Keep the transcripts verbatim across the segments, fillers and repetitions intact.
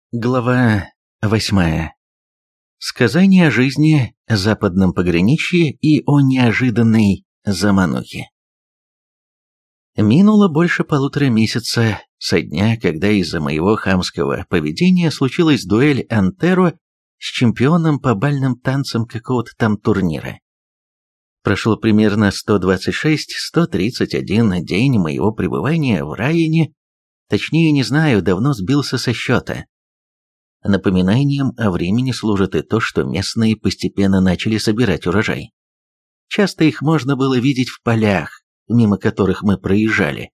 Глава восьмая. Сказание о жизни, западном пограничье и о неожиданной заманухе. Минуло больше полутора месяца со дня, когда из-за моего хамского поведения случилась дуэль Антеро с чемпионом по бальным танцам какого-то там турнира. Прошло примерно сто двадцать шесть - сто тридцать один день моего пребывания в Райене, точнее не знаю, давно сбился со счета. Напоминанием о времени служит и то, что местные постепенно начали собирать урожай. Часто их можно было видеть в полях, мимо которых мы проезжали.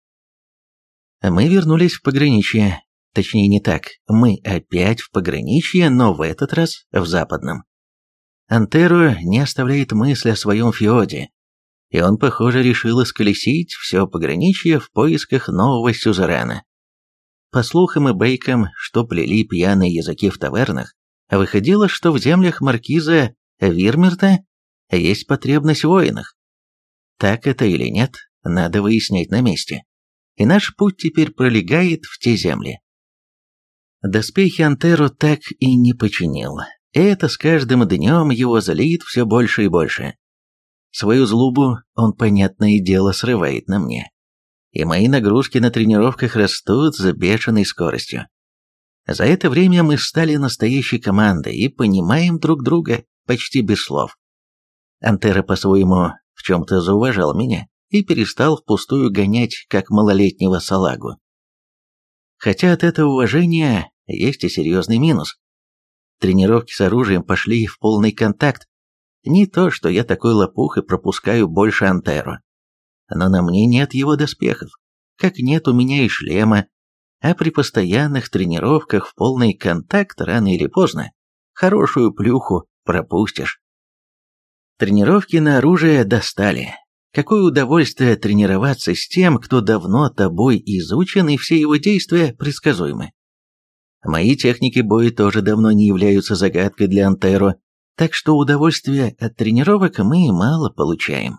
Мы вернулись в пограничье, точнее не так, мы опять в пограничье, но в этот раз в западном. Антеро не оставляет мысли о своем феоде, и он, похоже, решил исколесить все пограничье в поисках нового сюзерена. По слухам и байкам, что плели пьяные языки в тавернах, выходило, что в землях маркиза Вирмерта есть потребность в воинах. Так это или нет, надо выяснять на месте. И наш путь теперь пролегает в те земли. Доспехи Антеро так и не починил. Это с каждым днем его злит все больше и больше. Свою злобу он, понятное дело, срывает на мне. И мои нагрузки на тренировках растут с бешеной скоростью. За это время мы стали настоящей командой и понимаем друг друга почти без слов. Антеро по-своему в чем-то зауважал меня и перестал впустую гонять, как малолетнего салагу. Хотя от этого уважения есть и серьезный минус. Тренировки с оружием пошли в полный контакт. Не то, что я такой лопух и пропускаю больше Антеро. Но на мне нет его доспехов, как нет у меня и шлема, а при постоянных тренировках в полный контакт рано или поздно хорошую плюху пропустишь. Тренировки на оружие достали. Какое удовольствие тренироваться с тем, кто давно тобой изучен и все его действия предсказуемы. Мои техники боя тоже давно не являются загадкой для Антеро, так что удовольствия от тренировок мы мало получаем.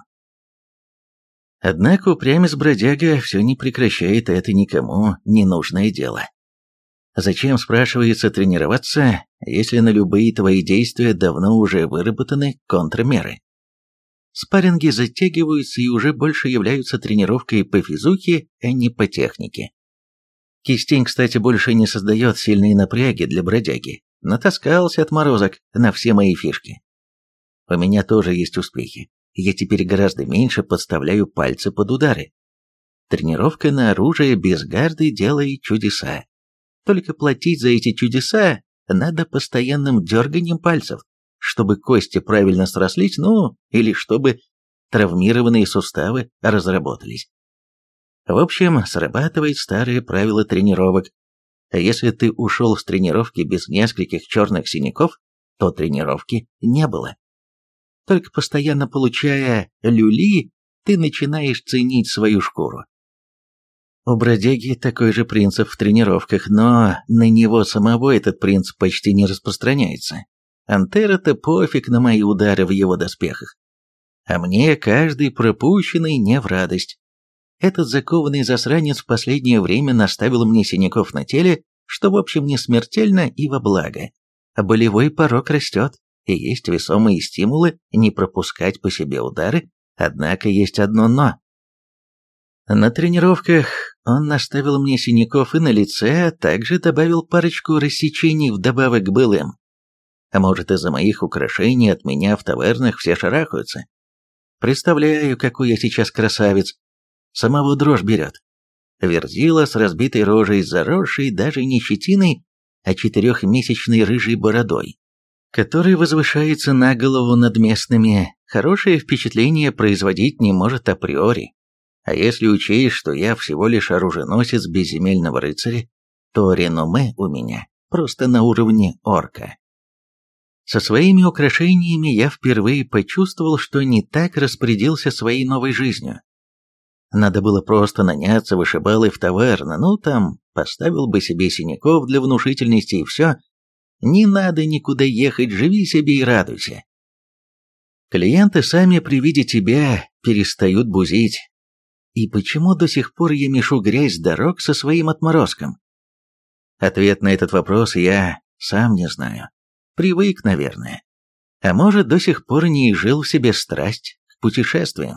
Однако упрямец-бродяга все не прекращает это никому ненужное дело. Зачем, спрашивается, тренироваться, если на любые твои действия давно уже выработаны контрмеры? Спарринги затягиваются и уже больше являются тренировкой по физухе, а не по технике. Кистень, кстати, больше не создает сильные напряги для бродяги. Натаскался отморозок на все мои фишки. У меня тоже есть успехи. Я теперь гораздо меньше подставляю пальцы под удары. Тренировка на оружие без гарды делает чудеса. Только платить за эти чудеса надо постоянным дерганием пальцев, чтобы кости правильно срослись, ну, или чтобы травмированные суставы разработались. В общем, срабатывает старое правило тренировок. А если ты ушел с тренировки без нескольких черных синяков, то тренировки не было. Только постоянно получая люли, ты начинаешь ценить свою шкуру. У бродяги такой же принцип в тренировках, но на него самого этот принцип почти не распространяется. Антеро-то пофиг на мои удары в его доспехах. А мне каждый пропущенный не в радость. Этот закованный засранец в последнее время наставил мне синяков на теле, что в общем не смертельно и во благо. А болевой порог растет. И есть весомые стимулы не пропускать по себе удары, однако есть одно «но». На тренировках он наставил мне синяков и на лице, а также добавил парочку рассечений вдобавок к былым. А может, из-за моих украшений от меня в тавернах все шарахаются. Представляю, какой я сейчас красавец. Самого дрожь берет. Верзила с разбитой рожей, заросшей даже не щетиной, а четырехмесячной рыжей бородой, который возвышается на голову над местными, хорошее впечатление производить не может априори. А если учесть, что я всего лишь оруженосец безземельного рыцаря, то реноме у меня просто на уровне орка. Со своими украшениями я впервые почувствовал, что не так распорядился своей новой жизнью. Надо было просто наняться вышибалой в таверну, ну там поставил бы себе синяков для внушительности и все. Не надо никуда ехать, живи себе и радуйся. Клиенты сами при виде тебя перестают бузить. И почему до сих пор я мешу грязь с дорог со своим отморозком? Ответ на этот вопрос я сам не знаю. Привык, наверное. А может, до сих пор не изжил в себе страсть к путешествиям.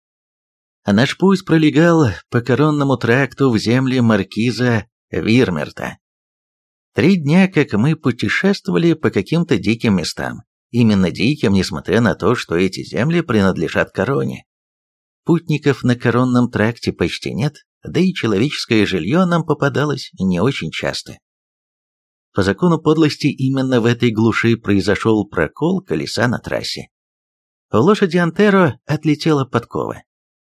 Наш путь пролегал по коронному тракту в земли маркиза Вирмерта. Три дня, как мы путешествовали по каким-то диким местам. Именно диким, несмотря на то, что эти земли принадлежат короне. Путников на коронном тракте почти нет, да и человеческое жилье нам попадалось не очень часто. По закону подлости именно в этой глуши произошел прокол колеса на трассе. У лошади Антеро отлетела подкова.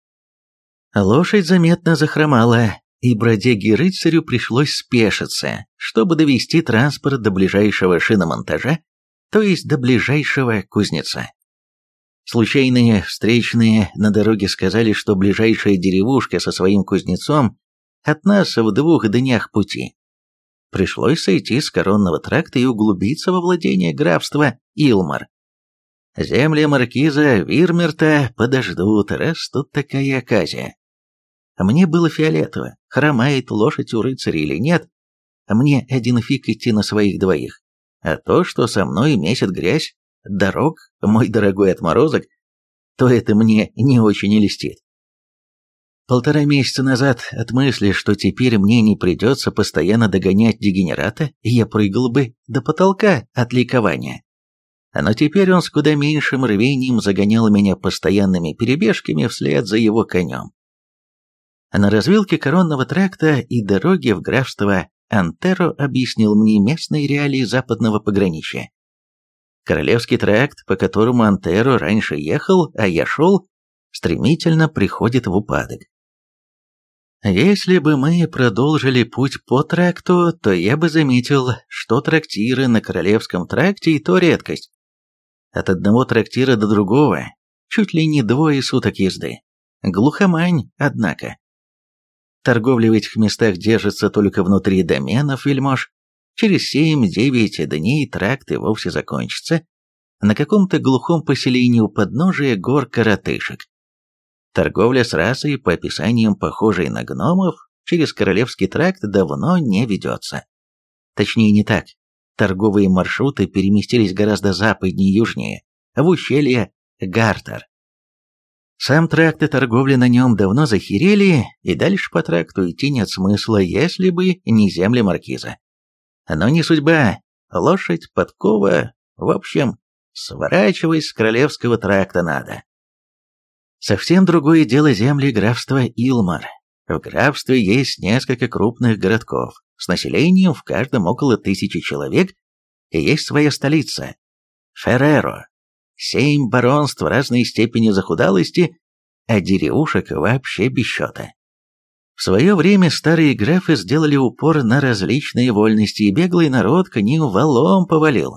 Лошадь заметно захромала, и бродяге-рыцарю пришлось спешиться, чтобы довести транспорт до ближайшего шиномонтажа, то есть до ближайшего кузнеца. Случайные встречные на дороге сказали, что ближайшая деревушка со своим кузнецом от нас в двух днях пути. Пришлось сойти с коронного тракта и углубиться во владение графства Илмар. Земли маркиза Вирмерта подождут, раз тут такая оказия. Мне было фиолетово, хромает лошадь у рыцаря или нет, мне один фиг идти на своих двоих. А то, что со мной месяц грязь, дорог, мой дорогой отморозок, то это мне не очень и льстит. Полтора месяца назад от мысли, что теперь мне не придется постоянно догонять дегенерата, я прыгал бы до потолка от ликования. Но теперь он с куда меньшим рвением загонял меня постоянными перебежками вслед за его конем. На развилке коронного тракта и дороги в графство Антеро объяснил мне местные реалии западного пограничья. Королевский тракт, по которому Антеро раньше ехал, а я шел, стремительно приходит в упадок. Если бы мы продолжили путь по тракту, то я бы заметил, что трактиры на Королевском тракте и то редкость. От одного трактира до другого чуть ли не двое суток езды. Глухомань, однако. Торговля в этих местах держится только внутри доменов вельмож. Через семь-девять дней тракт и вовсе закончится на каком-то глухом поселении у подножия гор коротышек. Торговля с расой, по описаниям похожей на гномов, через Королевский тракт давно не ведется. Точнее, не так. Торговые маршруты переместились гораздо западнее и южнее, в ущелье Гартер. Сам тракт и торговля на нем давно захерели, и дальше по тракту идти нет смысла, если бы не земли маркиза. Но не судьба, лошадь, подкова, в общем, сворачивать с Королевского тракта надо. Совсем другое дело земли графства Илмар. В графстве есть несколько крупных городков, с населением в каждом около тысячи человек, и есть своя столица – Ферреро. Семь баронств разной степени захудалости, а деревушек вообще без счета. В свое время старые графы сделали упор на различные вольности, и беглый народ к ним валом повалил.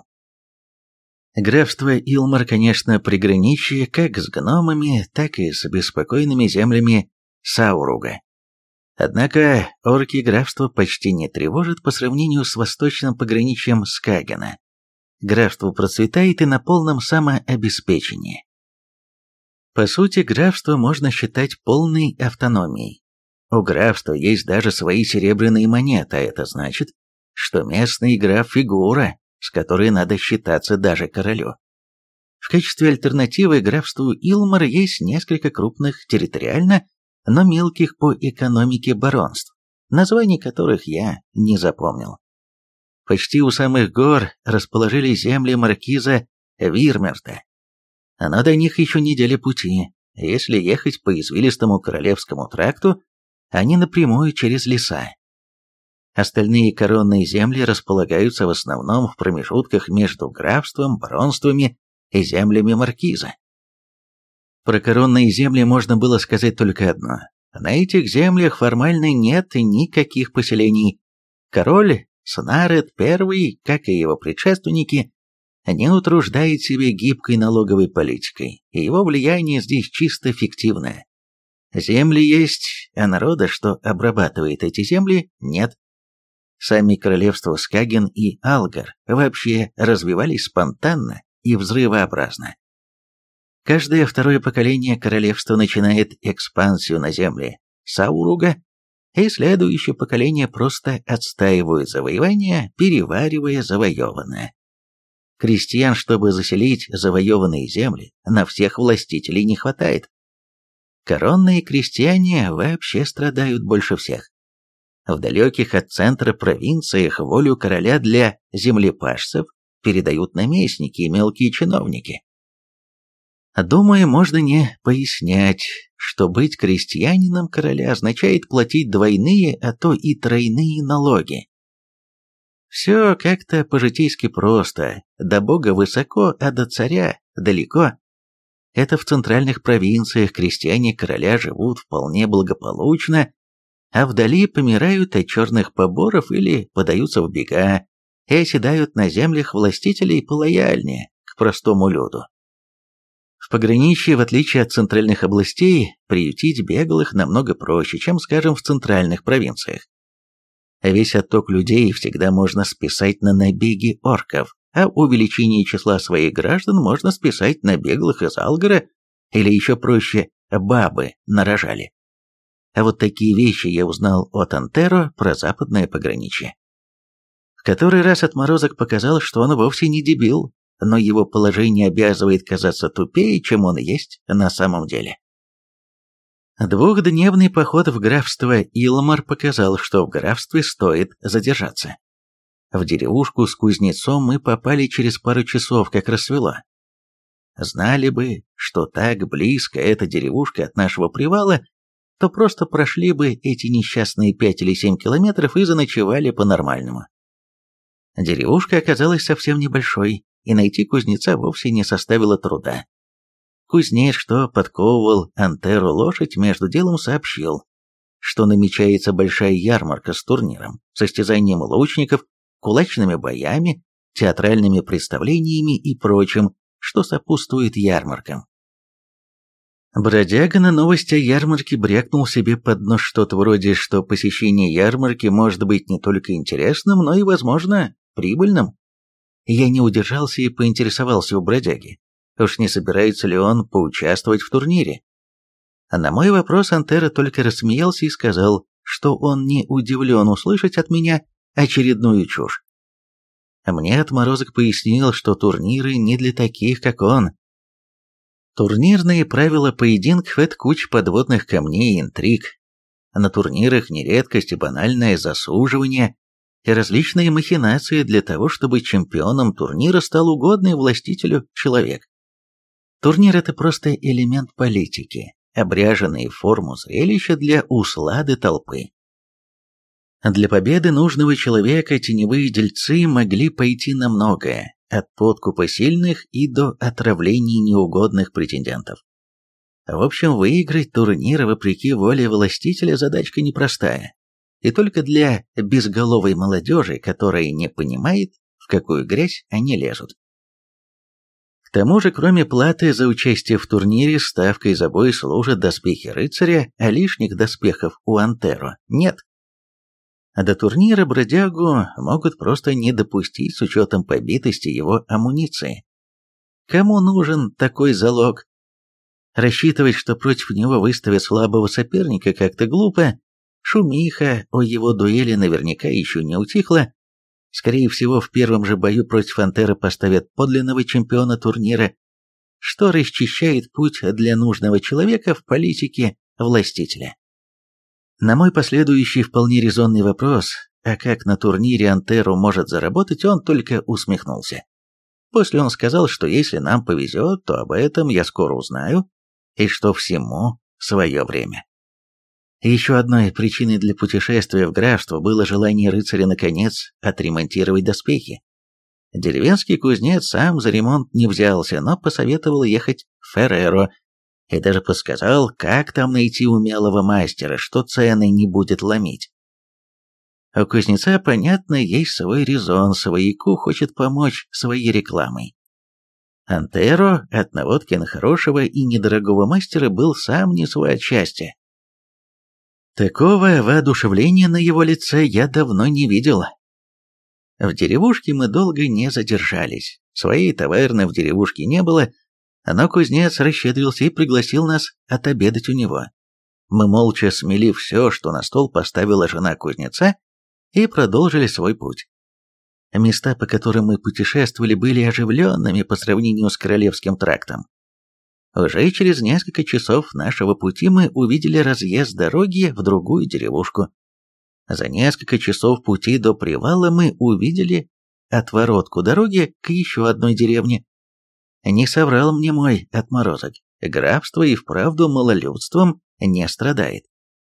Графство Илмар, конечно, приграничье как с гномами, так и с беспокойными землями Сауруга. Однако орки графства почти не тревожат по сравнению с восточным пограничьем Скагена. Графство процветает и на полном самообеспечении. По сути, графство можно считать полной автономией. У графства есть даже свои серебряные монеты, а это значит, что местный граф – фигура, с которой надо считаться даже королю. В качестве альтернативы графству Илмар есть несколько крупных территориально, но мелких по экономике баронств, названий которых я не запомнил. Почти у самых гор расположились земли маркиза Вирмерта. Но до них еще неделя пути, если ехать по извилистому Королевскому тракту, а не напрямую через леса. Остальные коронные земли располагаются в основном в промежутках между графством, баронствами и землями маркиза. Про коронные земли можно было сказать только одно. На этих землях формально нет никаких поселений. Король Снаред I, как и его предшественники, не утруждает себя гибкой налоговой политикой, и его влияние здесь чисто фиктивное. Земли есть, а народа, что обрабатывает эти земли, нет. Сами королевства Скаген и Алгар вообще развивались спонтанно и взрывообразно. Каждое второе поколение королевства начинает экспансию на земли Сауруга, и следующее поколение просто отстаивают завоевание, переваривая завоеванное. Крестьян, чтобы заселить завоеванные земли, на всех властителей не хватает. Коронные крестьяне вообще страдают больше всех. В далеких от центра провинциях волю короля для землепашцев передают наместники и мелкие чиновники. Думаю, можно не пояснять, что быть крестьянином короля означает платить двойные, а то и тройные налоги. Все как-то по-житейски просто, до бога высоко, а до царя далеко. Это в центральных провинциях крестьяне короля живут вполне благополучно, а вдали помирают от черных поборов или подаются в бега и оседают на землях властителей полояльнее к простому люду. В пограничье, в отличие от центральных областей, приютить беглых намного проще, чем, скажем, в центральных провинциях. Весь отток людей всегда можно списать на набеги орков, а увеличение числа своих граждан можно списать на беглых из Алгора или еще проще бабы нарожали. А вот такие вещи я узнал от Антеро про западное пограничье. В который раз отморозок показал, что он вовсе не дебил, но его положение обязывает казаться тупее, чем он есть на самом деле. Двухдневный поход в графство Илмар показал, что в графстве стоит задержаться. В деревушку с кузнецом мы попали через пару часов, как рассвело. Знали бы, что так близко эта деревушка от нашего привала, то просто прошли бы эти несчастные пять или семь километров и заночевали по-нормальному. Деревушка оказалась совсем небольшой, и найти кузнеца вовсе не составило труда. Кузнец, что подковывал Антеру лошадь, между делом сообщил, что намечается большая ярмарка с турниром, состязанием лучников, кулачными боями, театральными представлениями и прочим, что сопутствует ярмаркам. Бродяга на новости о ярмарке брякнул себе под нос что-то вроде, что посещение ярмарки может быть не только интересным, но и, возможно, прибыльным. Я не удержался и поинтересовался у бродяги, уж не собирается ли он поучаствовать в турнире. А на мой вопрос Антера только рассмеялся и сказал, что он не удивлен услышать от меня очередную чушь. Мне отморозок пояснил, что турниры не для таких, как он. Турнирные правила поединков – это куча подводных камней и интриг. На турнирах не редкость и банальное засуживание и различные махинации для того, чтобы чемпионом турнира стал угодный властителю человек. Турнир – это просто элемент политики, обряженный в форму зрелища для услады толпы. Для победы нужного человека теневые дельцы могли пойти на многое, от подкупа сильных и до отравлений неугодных претендентов. В общем, выиграть турнир вопреки воле властителя задачка непростая, и только для безголовой молодежи, которая не понимает, в какую грязь они лезут. К тому же, кроме платы за участие в турнире, ставкой за бой служат доспехи рыцаря, а лишних доспехов у Антеро нет. А до турнира бродягу могут просто не допустить с учетом побитости его амуниции. Кому нужен такой залог? Рассчитывать, что против него выставят слабого соперника, как-то глупо. Шумиха о его дуэли наверняка еще не утихла. Скорее всего, в первом же бою против Антера поставят подлинного чемпиона турнира, что расчищает путь для нужного человека в политике властителя. На мой последующий вполне резонный вопрос, а как на турнире Антеру может заработать, он только усмехнулся. После он сказал, что если нам повезет, то об этом я скоро узнаю, и что всему свое время. Еще одной причиной для путешествия в графство было желание рыцаря наконец отремонтировать доспехи. Деревенский кузнец сам за ремонт не взялся, но посоветовал ехать в Ферреро, и даже подсказал, как там найти умелого мастера, что цены не будет ломить. У кузнеца, понятно, есть свой резон, свояку хочет помочь своей рекламой. Антеро от наводки на хорошего и недорогого мастера был сам не свой от счастья. Такого воодушевления на его лице я давно не видел. В деревушке мы долго не задержались. Своей таверны в деревушке не было, но кузнец расщедрился и пригласил нас отобедать у него. Мы молча смели все, что на стол поставила жена кузнеца, и продолжили свой путь. Места, по которым мы путешествовали, были оживленными по сравнению с Королевским трактом. Уже через несколько часов нашего пути мы увидели разъезд дороги в другую деревушку. За несколько часов пути до привала мы увидели отворотку дороги к еще одной деревне. Не соврал мне мой отморозок, графство и вправду малолюдством не страдает.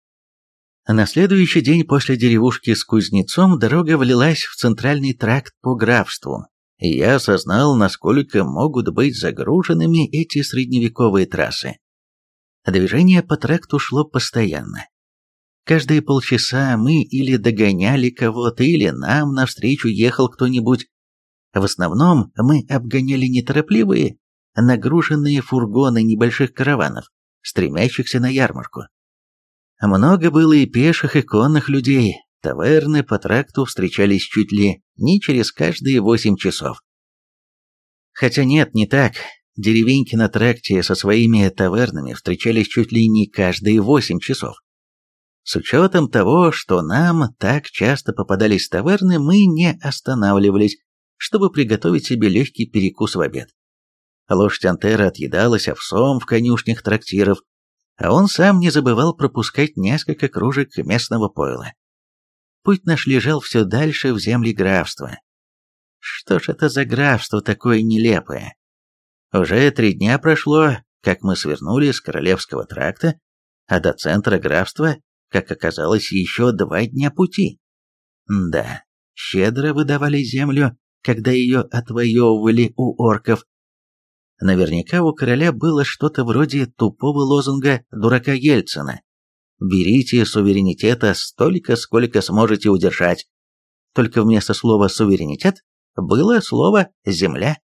На следующий день после деревушки с кузнецом дорога влилась в центральный тракт по графству, и я осознал, насколько могут быть загруженными эти средневековые трассы. Движение по тракту шло постоянно. Каждые полчаса мы или догоняли кого-то, или нам навстречу ехал кто-нибудь. В основном мы обгоняли неторопливые, нагруженные фургоны небольших караванов, стремящихся на ярмарку. Много было и пеших, и конных людей. Таверны по тракту встречались чуть ли не через каждые восемь часов. Хотя нет, не так. Деревеньки на тракте со своими тавернами встречались чуть ли не каждые восемь часов. С учетом того, что нам так часто попадались таверны, мы не останавливались, чтобы приготовить себе легкий перекус в обед. Лошадь Антера отъедалась овсом в конюшнях трактиров, а он сам не забывал пропускать несколько кружек местного пойла. Путь наш лежал все дальше в земли графства. Что ж это за графство такое нелепое? Уже три дня прошло, как мы свернули с Королевского тракта, а до центра графства, как оказалось, еще два дня пути. Да, щедро выдавали землю, когда ее отвоевывали у орков. Наверняка у короля было что-то вроде тупого лозунга дурака Ельцина: «Берите суверенитета столько, сколько сможете удержать». Только вместо слова «суверенитет» было слово «земля».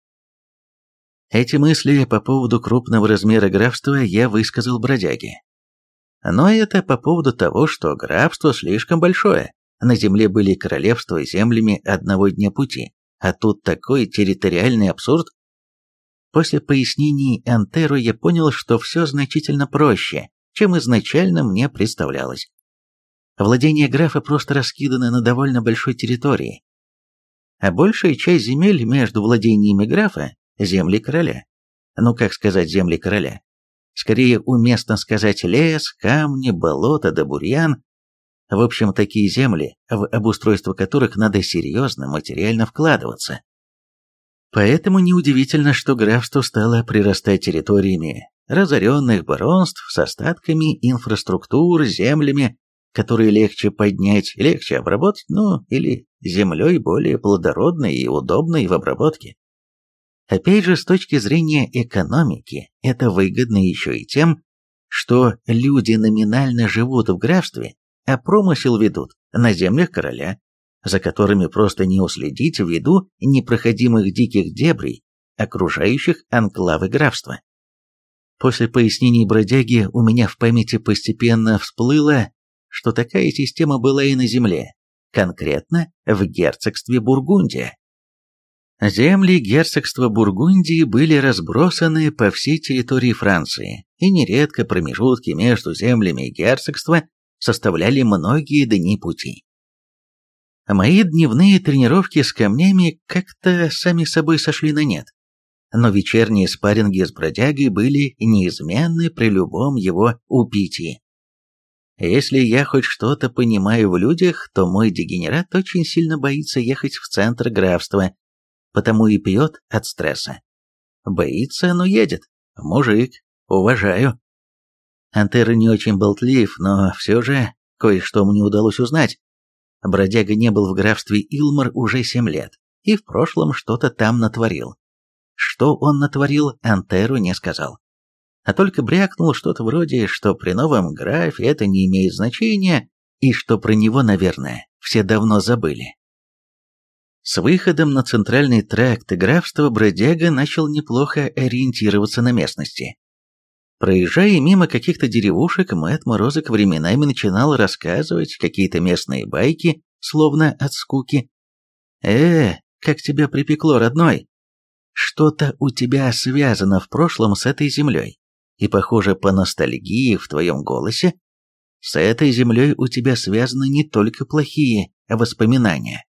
Эти мысли по поводу крупного размера графства я высказал бродяге. Но это по поводу того, что графство слишком большое. На земле были королевства землями одного дня пути, а тут такой территориальный абсурд. После пояснений Антеру я понял, что все значительно проще, чем изначально мне представлялось. Владения графа просто раскиданы на довольно большой территории, а большая часть земель между владениями графа – земли короля. Ну как сказать земли короля? Скорее уместно сказать лес, камни, болото да бурьян. В общем, такие земли, в обустройство которых надо серьезно материально вкладываться. Поэтому неудивительно, что графство стало прирастать территориями разоренных баронств с остатками инфраструктур, землями, которые легче поднять, легче обработать, ну, или землей более плодородной и удобной в обработке. Опять же, с точки зрения экономики, это выгодно еще и тем, что люди номинально живут в графстве, а промысел ведут на землях короля, за которыми просто не уследить ввиду непроходимых диких дебрей, окружающих анклавы графства. После пояснений бродяги у меня в памяти постепенно всплыло, что такая система была и на земле, конкретно в герцогстве Бургундия. Земли герцогства Бургундии были разбросаны по всей территории Франции, и нередко промежутки между землями герцогства составляли многие дни пути. Мои дневные тренировки с камнями как-то сами собой сошли на нет, но вечерние спарринги с бродягой были неизменны при любом его упитии. Если я хоть что-то понимаю в людях, то мой дегенерат очень сильно боится ехать в центр графства, потому и пьет от стресса. Боится, но едет. Мужик. Уважаю. Антера не очень болтлив, но все же кое-что мне удалось узнать. Бродяга не был в графстве Илмар уже семь лет, и в прошлом что-то там натворил. Что он натворил, Антеру не сказал. А только брякнул что-то вроде, что при новом графе это не имеет значения, и что про него, наверное, все давно забыли. С выходом на центральный тракт графства бродяга начал неплохо ориентироваться на местности. Проезжая мимо каких-то деревушек, мой отморозок временами начинал рассказывать какие-то местные байки, словно от скуки. «Э, как тебя припекло, родной! Что-то у тебя связано в прошлом с этой землей, и, похоже, по ностальгии в твоем голосе С этой землей у тебя связаны не только плохие воспоминания.